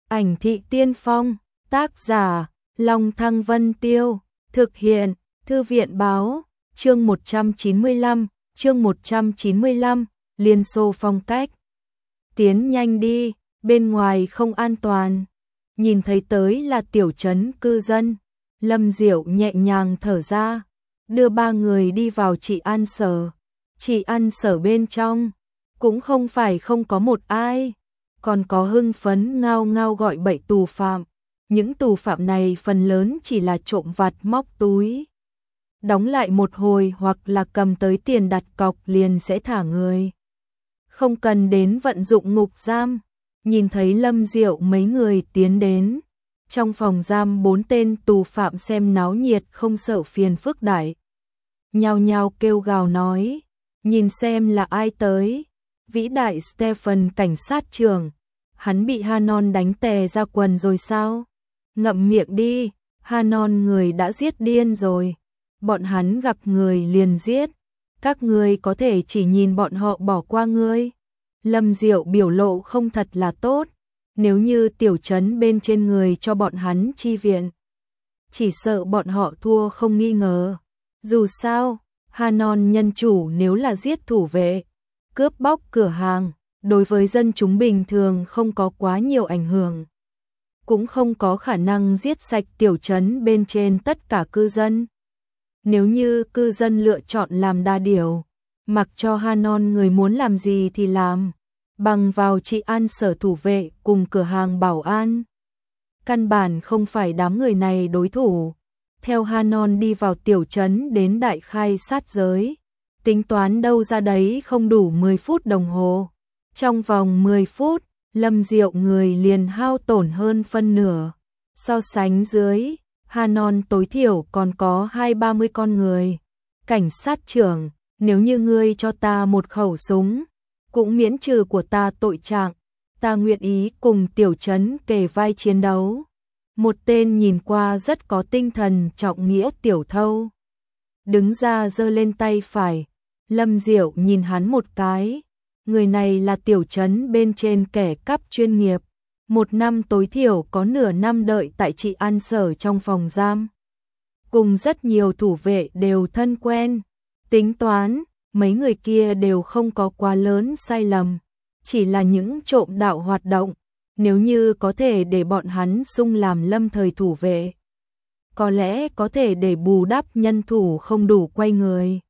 Ảnh thị tiên phong, tác giả, Long Thăng Vân Tiêu, thực hiện, Thư viện báo, chương 195, Liên Xô phong cách. Tiến nhanh đi, bên ngoài không an toàn. Nhìn thấy tới là tiểu trấn cư dân, Lâm Diệu nhẹ nhàng thở ra, đưa ba người đi vào trị an sở. Trị an sở bên trong, cũng không phải không có một ai, còn có hưng phấn ngao ngao gọi bậy tù phạm. Những tù phạm này phần lớn chỉ là trộm vặt móc túi, đóng lại một hồi hoặc là cầm tới tiền đặt cọc liền sẽ thả người, không cần đến vận dụng ngục giam. Nhìn thấy Lâm Diệu mấy người tiến đến, trong phòng giam 4 tên tù phạm xem náo nhiệt không sợ phiền phức đại, nhao nhao kêu gào nói, nhìn xem là ai tới. Vĩ đại Stephen cảnh sát trưởng, hắn bị Hanon đánh tè ra quần rồi sao? Ngậm miệng đi, Hanon người đã giết điên rồi, bọn hắn gặp người liền giết, các ngươi có thể chỉ nhìn bọn họ bỏ qua ngươi. Lâm Diệu biểu lộ không thật là tốt, nếu như tiểu trấn bên trên người cho bọn hắn chi viện, chỉ sợ bọn họ thua không nghi ngờ. Dù sao, Hanon nhân chủ nếu là giết thủ vệ, cướp bóc cửa hàng, đối với dân chúng bình thường không có quá nhiều ảnh hưởng, cũng không có khả năng giết sạch tiểu trấn bên trên tất cả cư dân. Nếu như cư dân lựa chọn làm đa điều, mặc cho Hanon người muốn làm gì thì làm, bằng vào trị an sở thủ vệ cùng cửa hàng bảo an, căn bản không phải đám người này đối thủ. Theo Hanon đi vào tiểu trấn đến đại khai sát giới, tính toán đâu ra đấy không đủ 10 phút đồng hồ. Trong vòng 10 phút, Lâm Diệu người liền hao tổn hơn phân nửa. So sánh dưới, Hanon tối thiểu còn có 20-30 con người. Cảnh sát trưởng, nếu như ngươi cho ta một khẩu súng, cũng miễn trừ của ta tội trạng, ta nguyện ý cùng tiểu trấn kề vai chiến đấu. Một tên nhìn qua rất có tinh thần trọng nghĩa tiểu thâu đứng ra giơ lên tay phải. Lâm Diệu nhìn hắn một cái, người này là tiểu trấn bên trên kẻ cắp chuyên nghiệp, 1 năm tối thiểu có nửa năm đợi tại trị an sở trong phòng giam, cùng rất nhiều thủ vệ đều thân quen. Tính toán, mấy người kia đều không có quá lớn sai lầm, chỉ là những trộm đạo hoạt động. Nếu như có thể để bọn hắn xung làm lâm thời thủ vệ, có lẽ có thể để bù đắp nhân thủ không đủ quay người.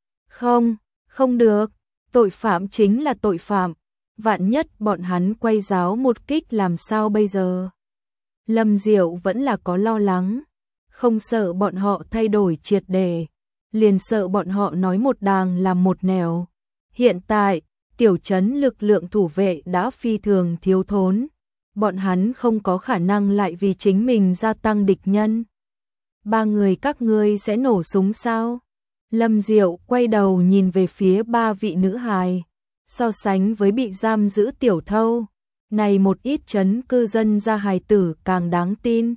Không được, tội phạm chính là tội phạm, vạn nhất bọn hắn quay giáo một kích làm sao bây giờ? Lâm Diệu vẫn là có lo lắng, không sợ bọn họ thay đổi triệt để, liền sợ bọn họ nói một đàng làm một nẻo. Hiện tại, tiểu trấn lực lượng thủ vệ đã phi thường thiếu thốn, bọn hắn không có khả năng lại vì chính mình gia tăng địch nhân. Ba người các ngươi sẽ nổ súng sao? Lâm Diệu quay đầu nhìn về phía 3 vị nữ hài, so sánh với bị giam giữ tiểu thâu, này một ít trấn cư dân gia hài tử càng đáng tin.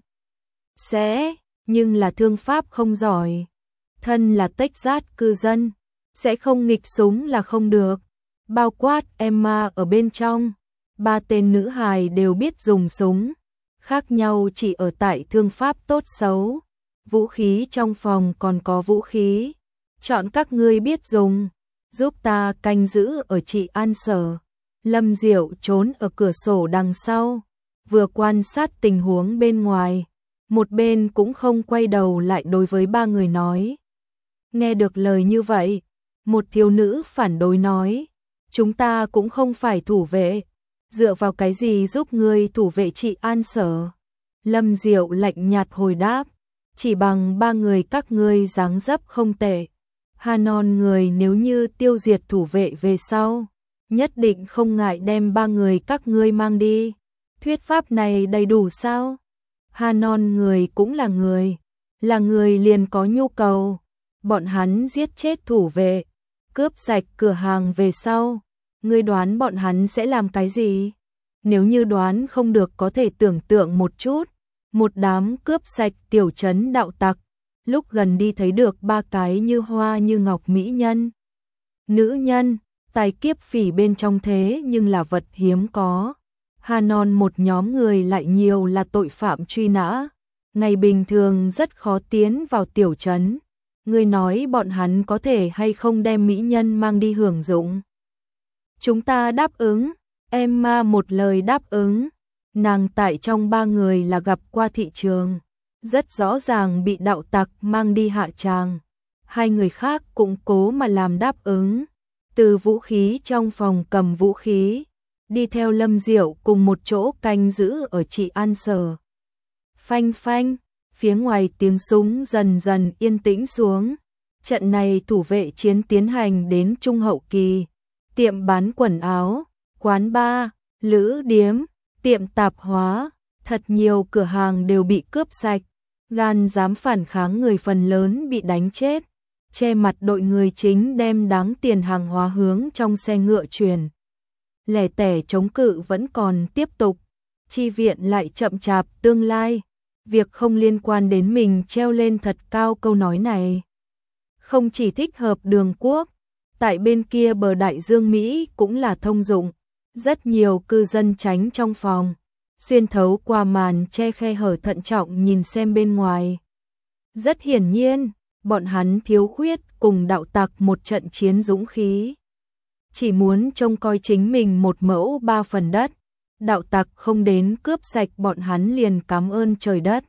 Sẽ, nhưng là thương pháp không giỏi, thân là Texas cư dân, sẽ không nghịch súng là không được. Bao quát Emma ở bên trong, 3 tên nữ hài đều biết dùng súng, khác nhau chỉ ở tại thương pháp tốt xấu. Vũ khí trong phòng còn có vũ khí, chọn các ngươi biết dùng, giúp ta canh giữ ở trị an sở. Lâm Diệu trốn ở cửa sổ đằng sau, vừa quan sát tình huống bên ngoài, một bên cũng không quay đầu lại đối với 3 người nói. Nghe được lời như vậy, một thiếu nữ phản đối nói, chúng ta cũng không phải thủ vệ, dựa vào cái gì giúp ngươi thủ vệ trị an sở? Lâm Diệu lạnh nhạt hồi đáp, chỉ bằng 3 người các ngươi dáng dấp không tệ. Hanon người nếu như tiêu diệt thủ vệ về sau, nhất định không ngại đem 3 người các ngươi mang đi. Thuyết pháp này đầy đủ sao? Hanon người cũng là người liền có nhu cầu. Bọn hắn giết chết thủ vệ, cướp sạch cửa hàng về sau, ngươi đoán bọn hắn sẽ làm cái gì? Nếu như đoán không được có thể tưởng tượng một chút, một đám cướp sạch tiểu trấn đạo tặc, lúc gần đi thấy được 3 cái như hoa như ngọc mỹ nhân. Nữ nhân, tài kiếp phỉ bên trong thế nhưng là vật hiếm có. Hanon một nhóm người lại nhiều là tội phạm truy nã, ngày bình thường rất khó tiến vào tiểu trấn. Ngươi nói bọn hắn có thể hay không đem mỹ nhân mang đi hưởng dụng? Chúng ta đáp ứng, Emma một lời đáp ứng. Nàng tại trong 3 người là gặp qua thị trường, rất rõ ràng bị đạo tặc mang đi hạ tràng. 2 người khác cũng cố mà làm đáp ứng. Từ vũ khí trong phòng cầm vũ khí, đi theo Lâm Diệu cùng một chỗ canh giữ ở trị an sở. Phanh phanh, phía ngoài tiếng súng dần dần yên tĩnh xuống. Trận này thủ vệ chiến tiến hành đến trung hậu kỳ. Tiệm bán quần áo, quán bar, lữ điếm, tiệm tạp hóa, thật nhiều cửa hàng đều bị cướp sạch. Gan dám phản kháng người phần lớn bị đánh chết. Che mặt đội người chính đem đáng tiền hàng hóa hướng trong xe ngựa chuyển. Lẻ tẻ chống cự vẫn còn tiếp tục. Chi viện lại chậm chạp tương lai. Việc không liên quan đến mình treo lên thật cao câu nói này. Không chỉ thích hợp Đường Quốc, tại bên kia bờ đại dương Mỹ cũng là thông dụng. Rất nhiều cư dân tránh trong phòng, xuyên thấu qua màn che khe hở thận trọng nhìn xem bên ngoài. Rất hiển nhiên, bọn hắn thiếu khuyết cùng đạo tặc một trận chiến dũng khí. Chỉ muốn trông coi chính mình một mẫu 3 phần đất. Đạo tặc không đến cướp sạch bọn hắn liền cảm ơn trời đất.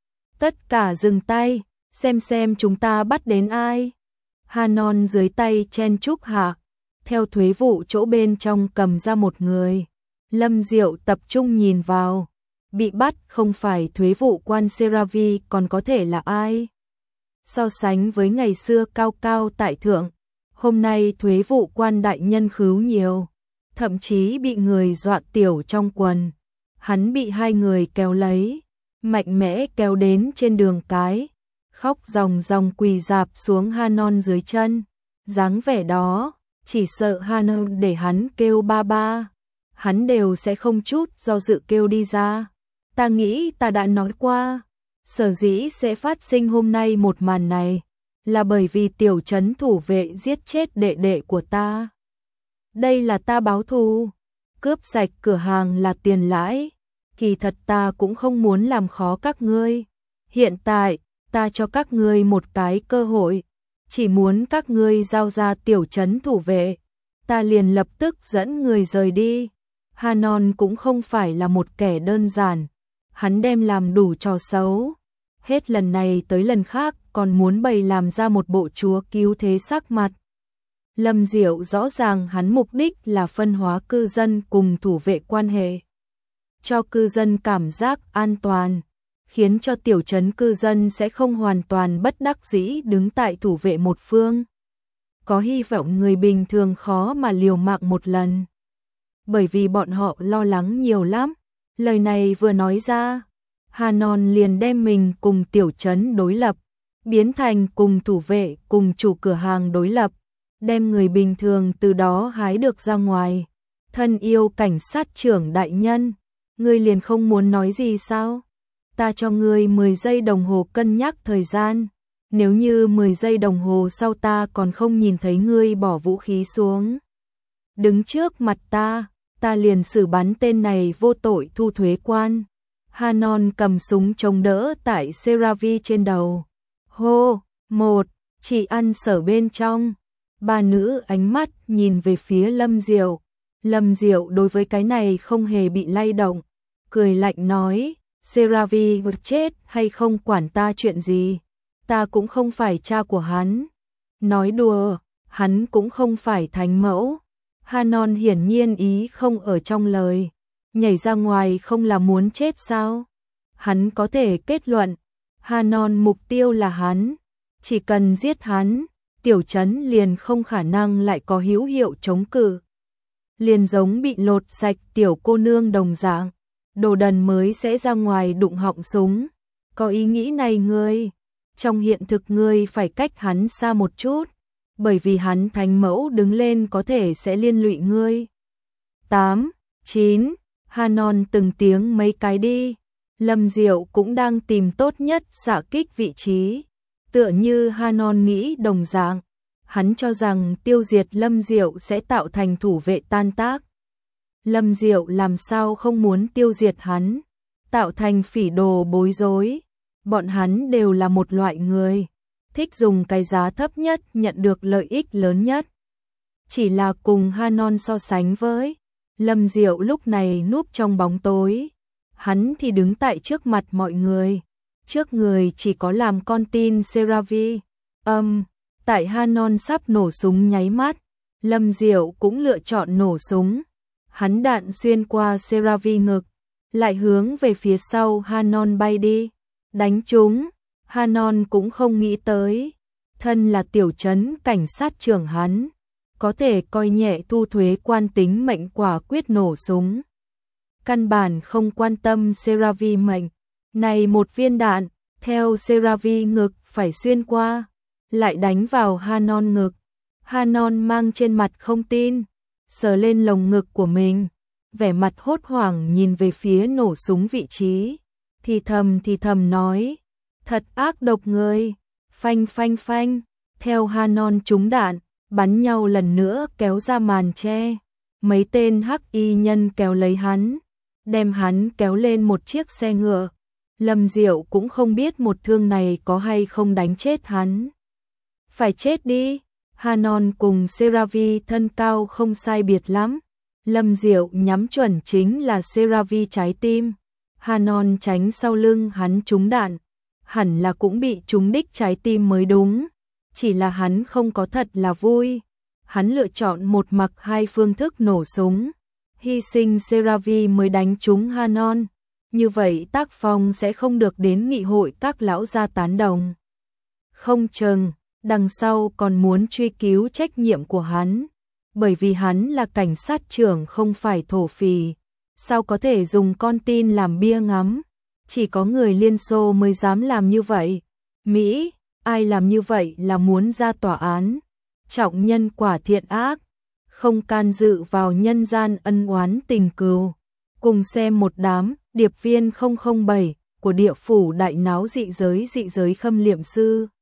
Tất cả dừng tay, xem chúng ta bắt đến ai. Hanon dưới tay chen chúc hạ, theo thuế vụ chỗ bên trong cầm ra một người. Lâm Diệu tập trung nhìn vào, bị bắt không phải thuế vụ quan Seravi còn có thể là ai. So sánh với ngày xưa cao cao tại thượng, hôm nay thuế vụ quan đại nhân khứu nhiều, thậm chí bị người dọa tiểu trong quần. Hắn bị 2 người kéo lấy, mạnh mẽ kéo đến trên đường cái, khóc ròng ròng quỳ rạp xuống Hanon dưới chân. Dáng vẻ đó, chỉ sợ Hanon để hắn kêu ba ba, hắn đều sẽ không chút do dự kêu đi ra. Ta nghĩ ta đã nói qua, sở dĩ sẽ phát sinh hôm nay một màn này, là bởi vì tiểu trấn thủ vệ giết chết đệ đệ của ta. Đây là ta báo thù, cướp sạch cửa hàng là tiền lãi, kỳ thật ta cũng không muốn làm khó các ngươi. Hiện tại, ta cho các ngươi một cái cơ hội, chỉ muốn các ngươi giao ra tiểu trấn thủ vệ, ta liền lập tức dẫn người rời đi. Hanon cũng không phải là một kẻ đơn giản, hắn đem làm đủ trò xấu. Hết lần này tới lần khác còn muốn bày làm ra một bộ chúa cứu thế sắc mặt. Lâm Diệu rõ ràng hắn mục đích là phân hóa cư dân cùng thủ vệ quan hệ, cho cư dân cảm giác an toàn, khiến cho tiểu trấn cư dân sẽ không hoàn toàn bất đắc dĩ đứng tại thủ vệ một phương. Có hy vọng người bình thường khó mà liều mạng một lần, bởi vì bọn họ lo lắng nhiều lắm. Lời này vừa nói ra, Hanon liền đem mình cùng tiểu trấn đối lập, biến thành cùng thủ vệ cùng chủ cửa hàng đối lập, đem người bình thường từ đó hái được ra ngoài. Thân yêu cảnh sát trưởng đại nhân, ngươi liền không muốn nói gì sao? Ta cho ngươi 10 giây đồng hồ cân nhắc thời gian. Nếu như 10 giây đồng hồ sau ta còn không nhìn thấy ngươi bỏ vũ khí xuống, đứng trước mặt ta liền xử bắn tên này vô tội thu thuế quan. Hanon cầm súng chống đỡ tại Seravi trên đầu. Hô, 1, chị ăn sở bên trong. 3 nữ ánh mắt nhìn về phía Lâm Diệu. Lâm Diệu đối với cái này không hề bị lay động, cười lạnh nói, Seravi vượt chết hay không quản ta chuyện gì, ta cũng không phải cha của hắn. Nói đùa, hắn cũng không phải thánh mẫu. Hanon hiển nhiên ý không ở trong lời, nhảy ra ngoài không là muốn chết sao? Hắn có thể kết luận, Hanon mục tiêu là hắn, chỉ cần giết hắn, tiểu trấn liền không khả năng lại có hữu hiệu chống cự. Liền giống bị lột sạch tiểu cô nương đồng dạng, đồ đần mới sẽ ra ngoài đụng họng súng. Có ý nghĩ này ngươi, trong hiện thực ngươi phải cách hắn xa một chút, bởi vì hắn thánh mẫu đứng lên có thể sẽ liên lụy ngươi. 8, 9, Hanon từng tiếng mấy cái đi. Lâm Diệu cũng đang tìm tốt nhất xạ kích vị trí, tựa như Hanon nghĩ đồng dạng. Hắn cho rằng tiêu diệt Lâm Diệu sẽ tạo thành thủ vệ tan tác. Lâm Diệu làm sao không muốn tiêu diệt hắn, tạo thành phỉ đồ bối rối. Bọn hắn đều là một loại người, thích dùng cái giá thấp nhất nhận được lợi ích lớn nhất. Chỉ là cùng Hanon so sánh với, Lâm Diệu lúc này núp trong bóng tối, hắn thì đứng tại trước mặt mọi người. Trước người chỉ có làm con tin Seravi. Tại Hanon sắp nổ súng nháy mắt, Lâm Diệu cũng lựa chọn nổ súng. Hắn đạn xuyên qua Seravi ngực, lại hướng về phía sau Hanon bay đi, đánh trúng. Hanon cũng không nghĩ tới, thân là tiểu trấn cảnh sát trưởng hắn, có thể coi nhẹ thu thuế quan tính mệnh quả quyết nổ súng. Căn bản không quan tâm Seravi mệnh, này một viên đạn, theo Seravi ngực phải xuyên qua, lại đánh vào Hanon ngực. Hanon mang trên mặt không tin, sờ lên lồng ngực của mình, vẻ mặt hốt hoảng nhìn về phía nổ súng vị trí, thì thầm nói, thật ác độc người. Phanh phanh phanh, theo Hanon trúng đạn, bắn nhau lần nữa kéo ra màn che. Mấy tên hắc y nhân kéo lấy hắn, đem hắn kéo lên một chiếc xe ngựa. Lâm Diệu cũng không biết một thương này có hay không đánh chết hắn. Phải chết đi. Hanon cùng Seravi thân cao không sai biệt lắm. Lâm Diệu nhắm chuẩn chính là Seravi trái tim. Hanon tránh sau lưng hắn trúng đạn, hẳn là cũng bị trúng đích trái tim mới đúng. Chỉ là hắn không có thật là vui. Hắn lựa chọn một mặc hai phương thức nổ súng. Hy sinh Seravi mới đánh trúng Hanon. Như vậy tác phong sẽ không được đến nghị hội các lão gia tán đồng. Không chừng, đằng sau còn muốn truy cứu trách nhiệm của hắn. Bởi vì hắn là cảnh sát trưởng không phải thổ phỉ. Sao có thể dùng con tin làm bia ngắm? Chỉ có người Liên Xô mới dám làm như vậy. Mỹ, ai làm như vậy là muốn ra tòa án. Trọng nhân quả thiện ác, không can dự vào nhân gian ân oán tình cừu. Cùng xem một đám điệp viên 007 của địa phủ đại náo dị giới khâm liệm sư.